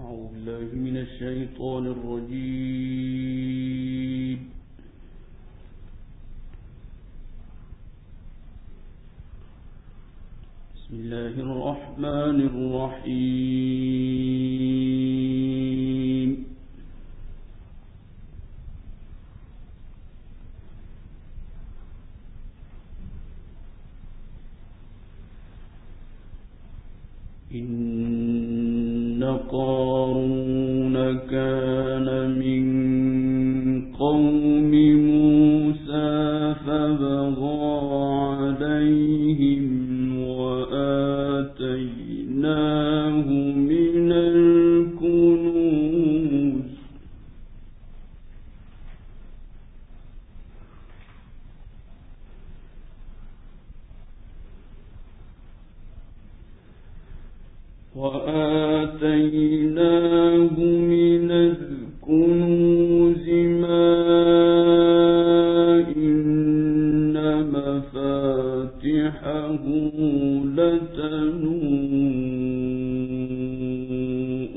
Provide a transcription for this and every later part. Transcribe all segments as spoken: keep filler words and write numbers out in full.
أعوذ بالله من الشيطان الرجيم. بسم الله الرحمن الرحيم. إن قارون كان من قوم موسى فبغى عليهم وآتيناه من الكنوز وآتيناه من الكنوز ما إن مفاتحه لتنوء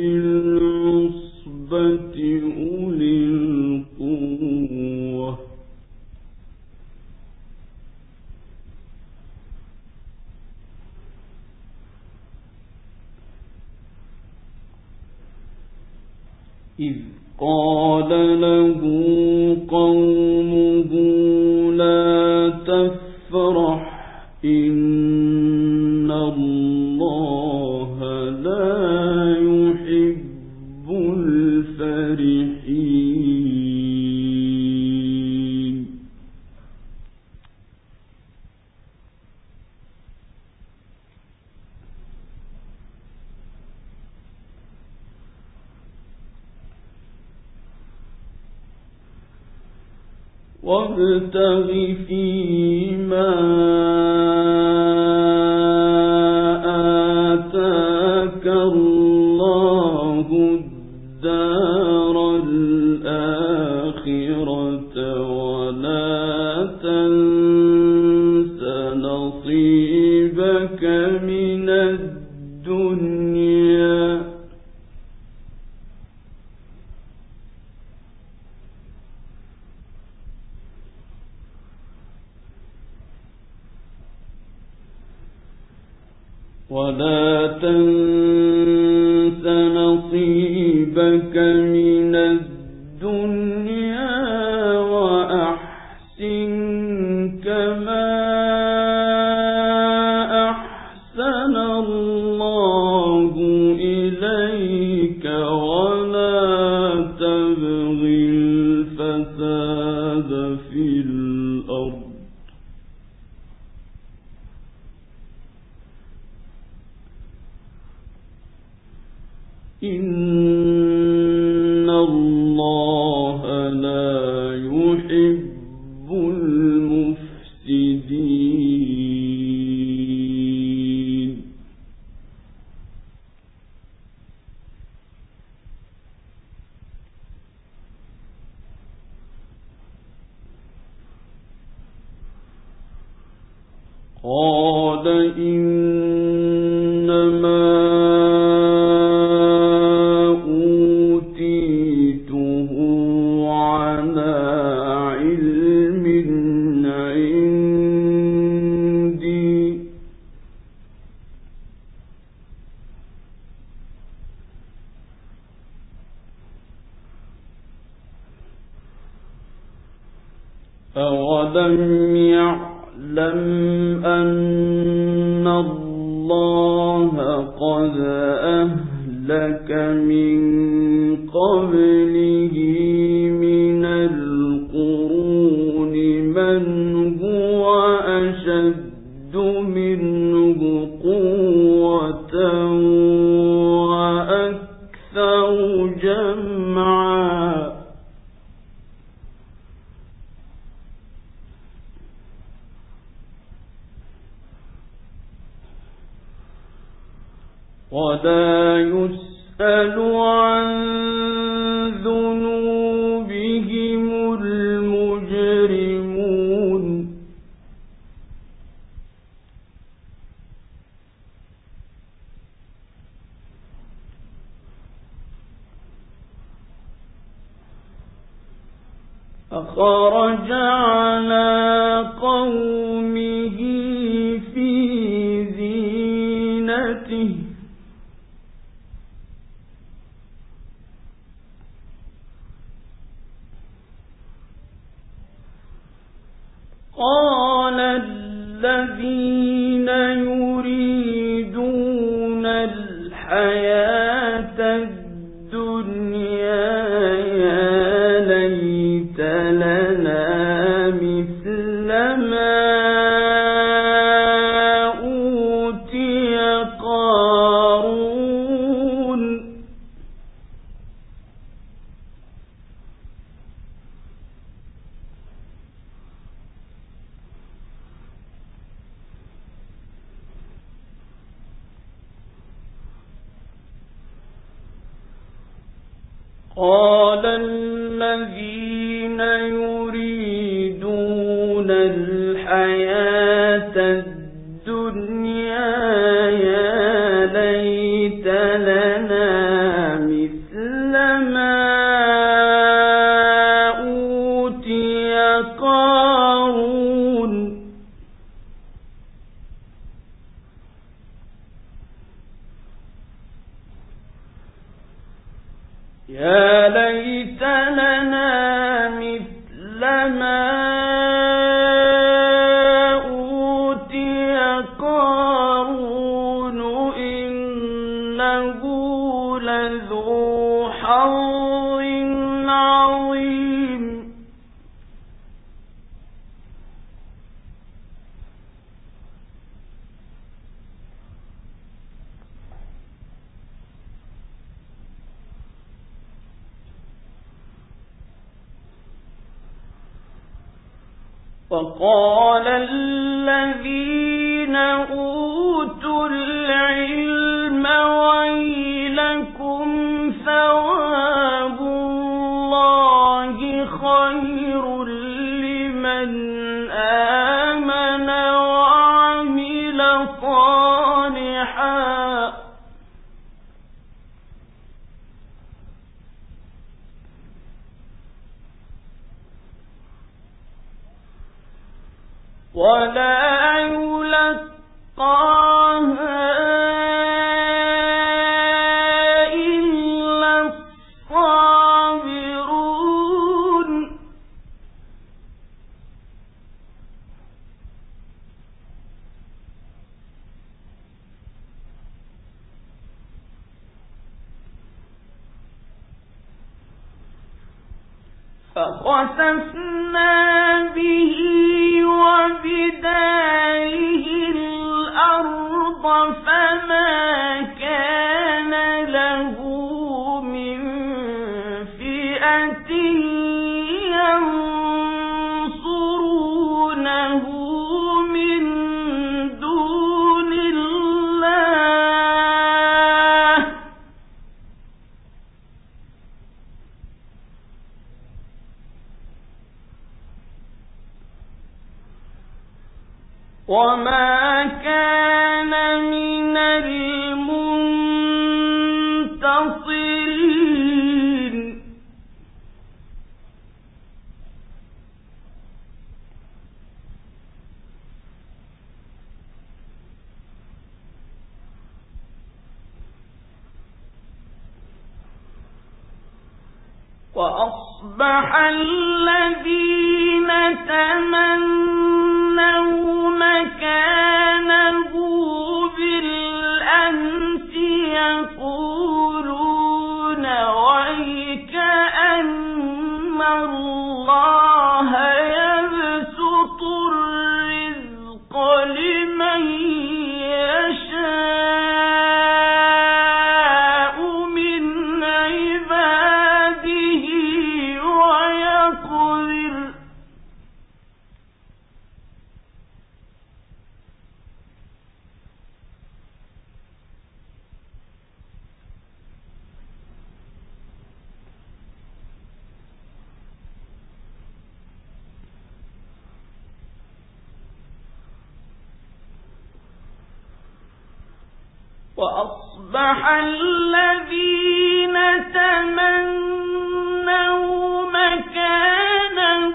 بالعصبة أولي القوة إذ قال له قومه لا تفرح إن الله لا يحب الفرحين. وابتغ فيما آتاك الله الدار الآخرة ولا تنس نصيبك من الدنيا ولا تنس نصيبك من الدنيا وأحسن كما أحسن الله إليك ولا تبغ الفساد في الأرض إن الله لا يحب المفسدين. قال إنما أولم يعلم أن الله قد أهلك من قبله من القرون من هو أشد منه قوة وأكثر جمعا ولا يسأل عن ذنوبهم المجرمون فخرج على قومه في زينته قال الذين يريدون الحياة الدنيا يا ليت لنا مثل ما أوتي قارون قال الذين يريدون الحياة الدنيا يا ليت لنا مثل ما أوتي قارون يا ليت لنا مثل ما أوتي قارون إنه لذو حظ عظيم وقال الذين أوتوا العلم ويلكم ثواب الله خير لمن آمن وعمل صالحا ولا يلقاها إلا الصابرون فخسفنا به وبداره الأرض فما كان له من فئة ينصرونه من دون الله وما كان من المنتصرين وأصبح الذين تمنوا مكانه بالأمس يقولون ويكأن الله يبسط الرزق لمن يشاء من عباده ويقدر وأصبح الذين تمنوا مكانه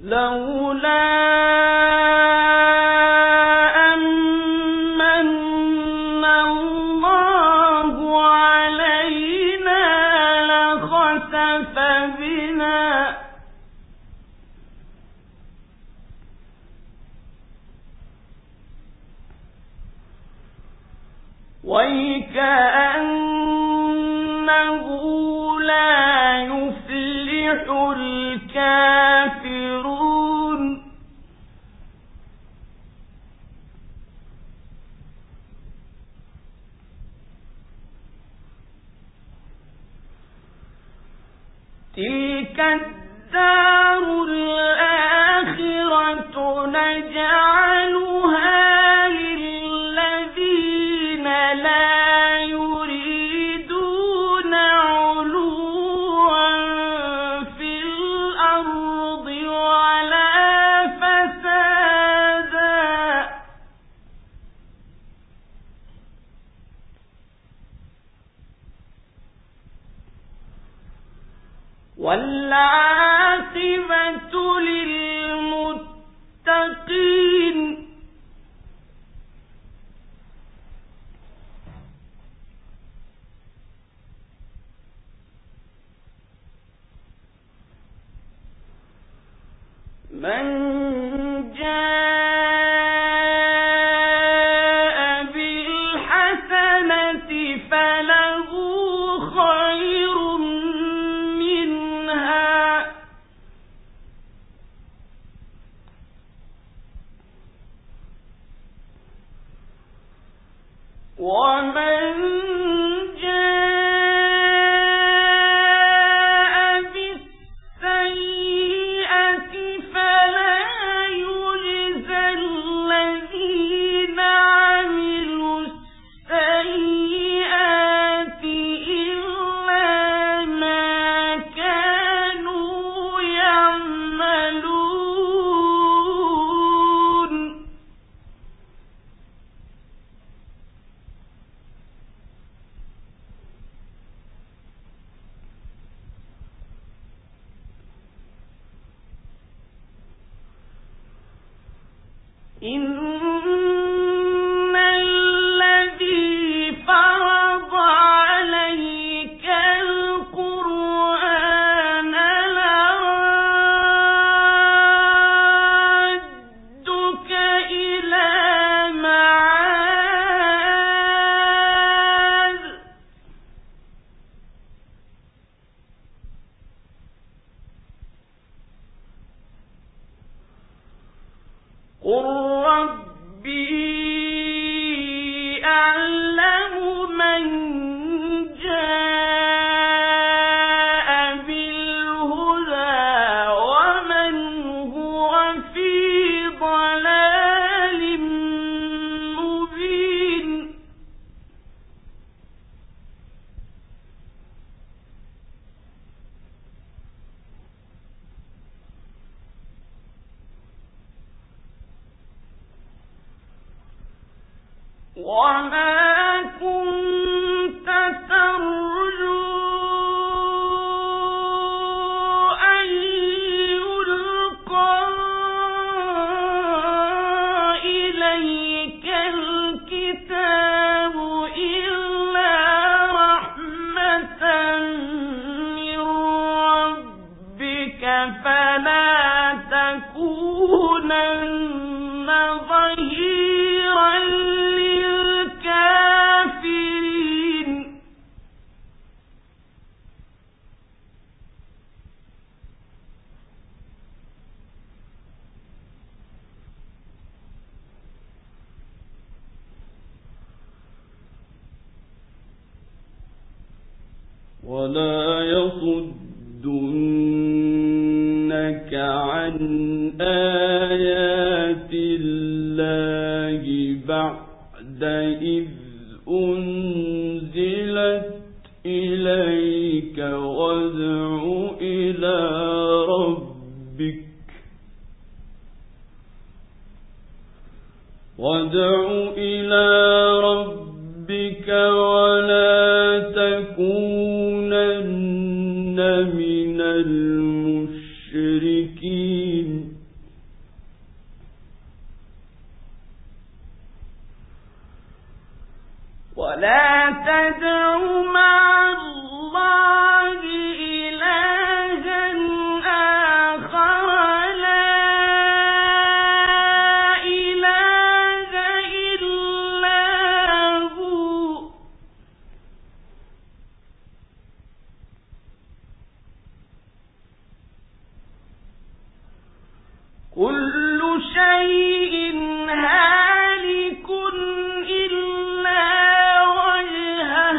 لولا أمن الله علينا لخسف بنا وَيْكَأَنَّهُ لَا يُفْلِحُ الْكَافِرُونَ تِلْكَ الدَّارُ الْآخِرَةُ نَجْعَلُهَا لِلَّذِينَ لَا يُرِيدُونَ عُلُوًّا فِي الْأَرْضِ وَلَا فَسَادًا وَالْعَاقِبَةُ لِلْمُتَّقِينَ مَنْ جَاءَ بِالْحَسَنَةِ فَلَهُ خَيْرٌ مِنْهَا وَمَنْ جَاءَ بِالسَّيِّئَةِ فَلَا يُجْزَى الَّذِينَ عَمِلُوا السَّيِّئَاتِ إِلَّا مَا كَانُوا يَعْمَلُونَ إِنَّ الَّذِي فَرَضَ عَلَيْكَ الْقُرْآنَ لَرَادُّكَ إِلَىٰ مَعَادٍ قُل رَّبِّي أَعْلَمُ مَن جَاءَ بِالْهُدَىٰ وَمَنْ هُوَ فِي ضَلَالٍ مُّبِينٍ وَمَا كُنتَ تَرْجُو أَن يُلْقَىٰ إِلَيْكَ الْكِتَابُ إِلَّا رَحْمَةً مِّن رَّبِّكَ فَلَا تَكُونَنَّ ظَهِيرًا لِّلْكَافِرِينَ وَلَا يَصُدُّنَّكَ عَنْ آيَاتِ اللَّهِ بَعْدَ إِذْ أُنزِلَتْ إِلَيْكَ وَادْعُ إِلَىٰ رَبِّكَ وَادْعُ إِلَىٰ رَبِّكَ وَلَا تَكُونَنَّ مِنَ الْمُشْرِكِينَ ولا تدع مع الله إلها آخر لا إله إلا هو كل شيء هالك إلا وجهه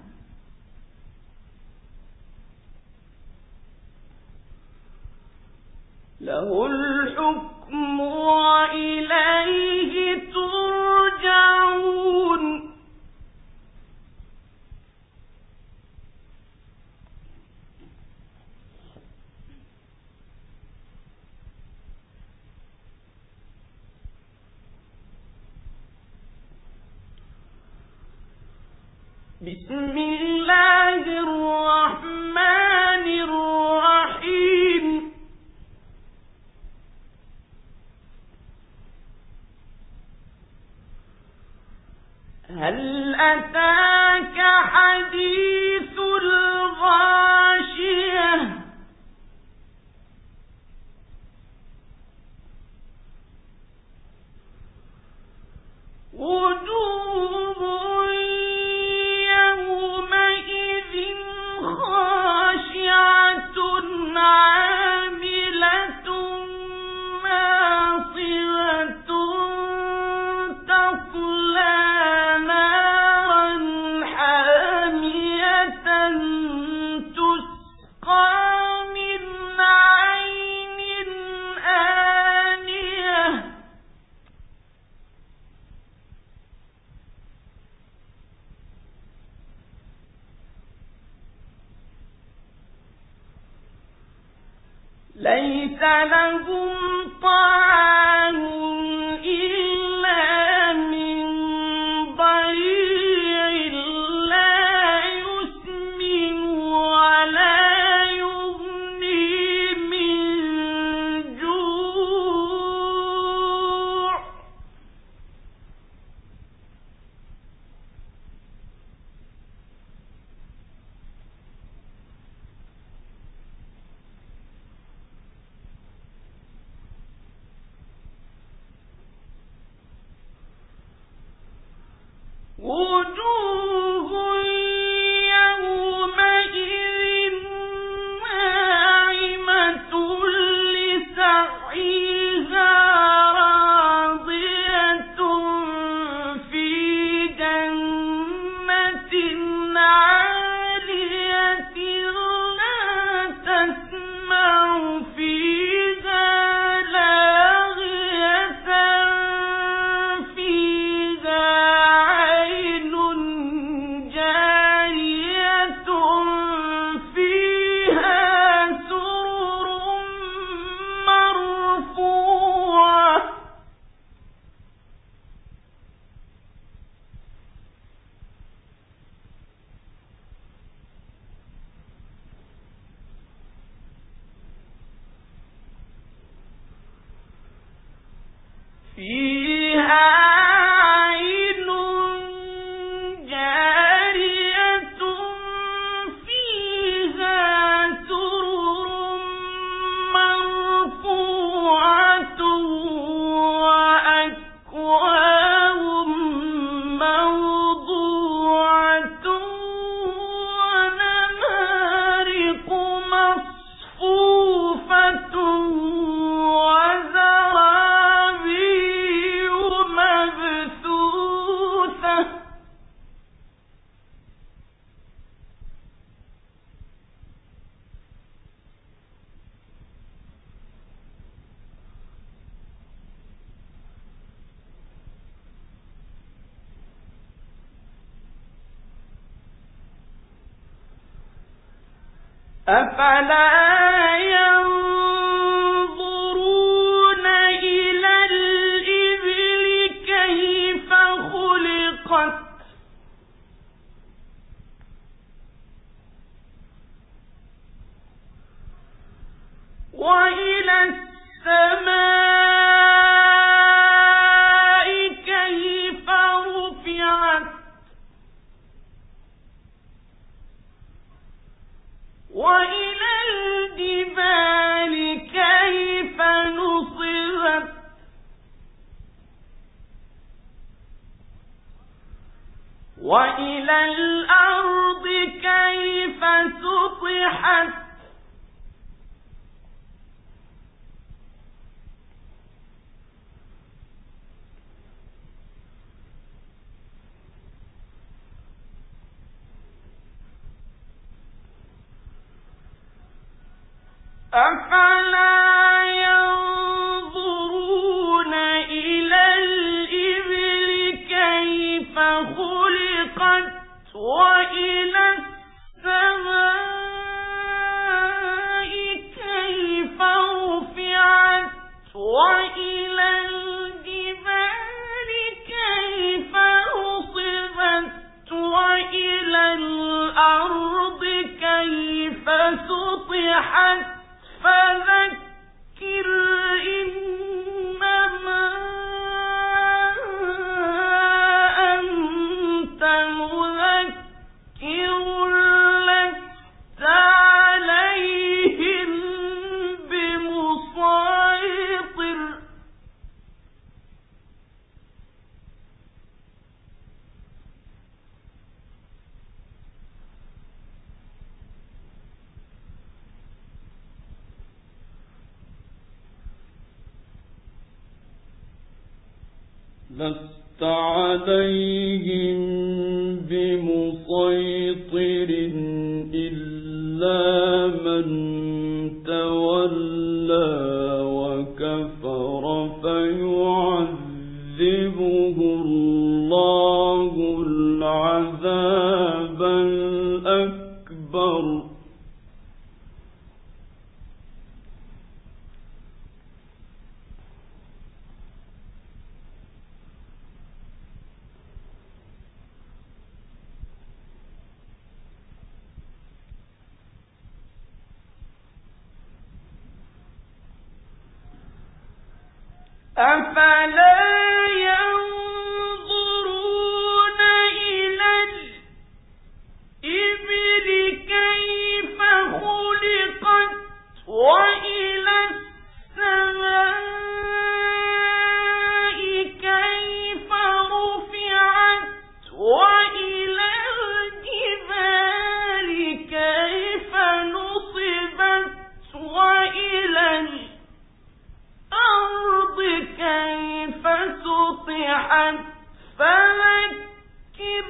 له الحكم وإليه ترجعون بسم الله الرحمن الرحيم هل أتاك حديث الغاشية وجوه يومئذ خاشعة عاملة ناصبة تصلى نارا حامية تسقى من عين آنية ليس لهم طعام إلا من ضريع لا يسمن ولا يغني من جوع وجوه يومئذ ناعمة لسعيها راضية في جنة عالية لا تسمع فيها لاغية فيها عين جارية فيها سرر مرفوعة فيها عين جارية فيها سرر مرفوعة وأكواب موضوعة ونمارق مصفوفة وزرابي مبثوثة أفلا ينظرون إلى الإبل كيف خلقت وإلى السماء كيف رفعت وإلى الأرض كيف سطحت أفلا ينظرون إلى الإبل كيف خلقت وإلى السماء كيف رفعت وإلى الجبال كيف نصبت وإلى الأرض كيف سطحت فذكر إنما أنت مذكر لست عليهم بمسيطر لست عليهم بمسيطر إلا من تولى وكفر فيعذبه الله العذاب الأكبر أفلا ينظرون إلى الإبل كيف خلقت وإلى السماء كيف رفعت وإلى الجبال كيف نصبت وإلى الأرض كيف سطحت فذكر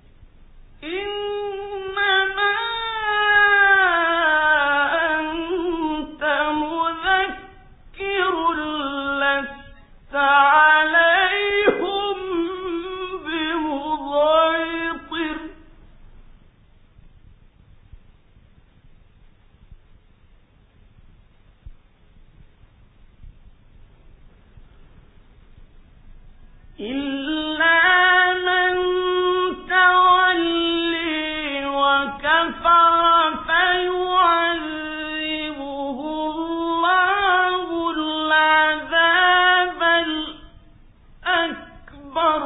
إنما أنت مذكر لست عليهم بمسيطر إلا من تولي وكفر فيعذبه الله العذاب الأكبر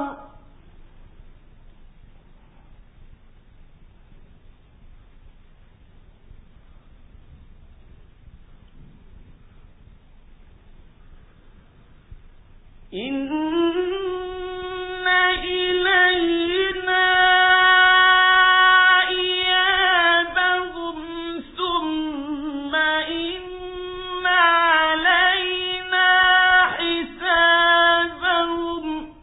إن إلينا إيابهم ثم إن علينا حسابهم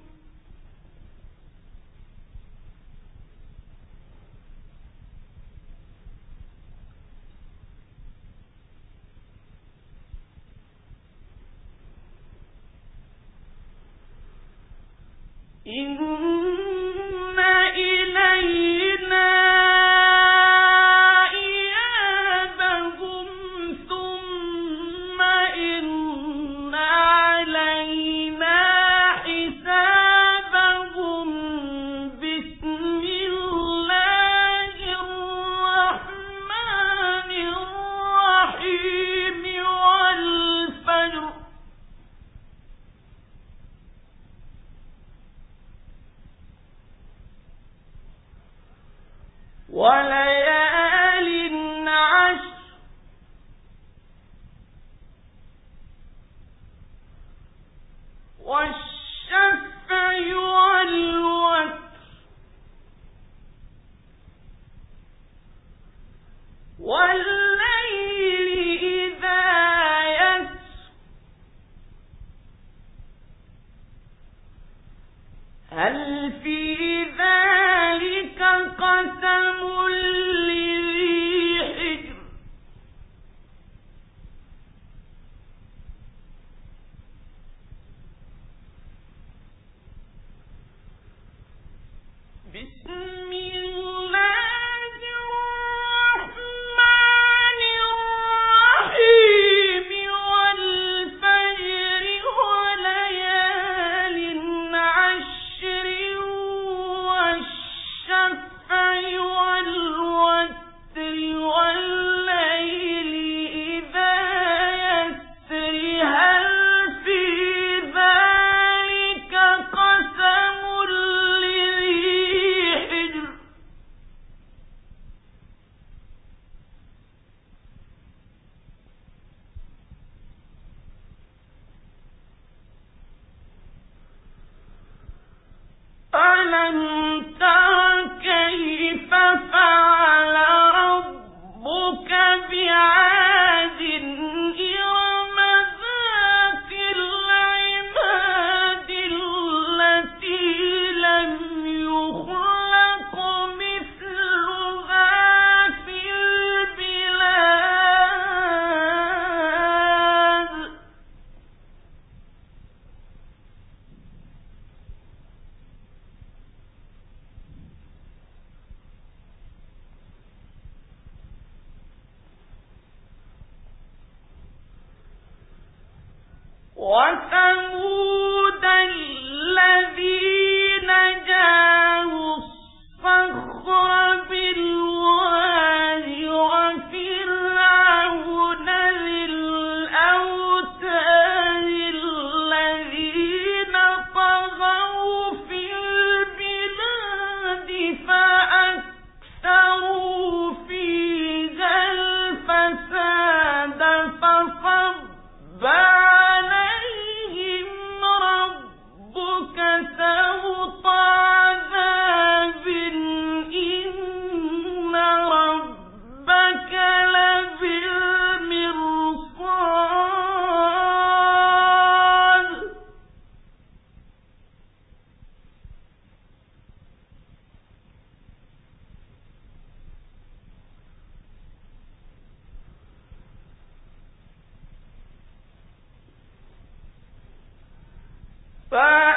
إن إلينا إيابهم ثم إن علينا حسابهم بسم الله الرحمن الرحيم والفجر وليال عشر والشفع والوتر هل في ذلك قسم لذي حجر بسم الله الرحمن الرحيم والفجر وليال عشر والشفع والوتر والليل إذا يسر هل في ذلك قسم لذي حجر ألم تر كيف فعل ربك بعاد إرم ذات العماد التي لم يخلق مثلها في البلاد وثمود الذين جابوا الصخر بالواد وفرعون ذي الأوتاد الذين طغوا في البلاد فأكثروا فيها الفساد فصب عليهم ربك سوط عذاب إن ربك لبالمرصاد فَ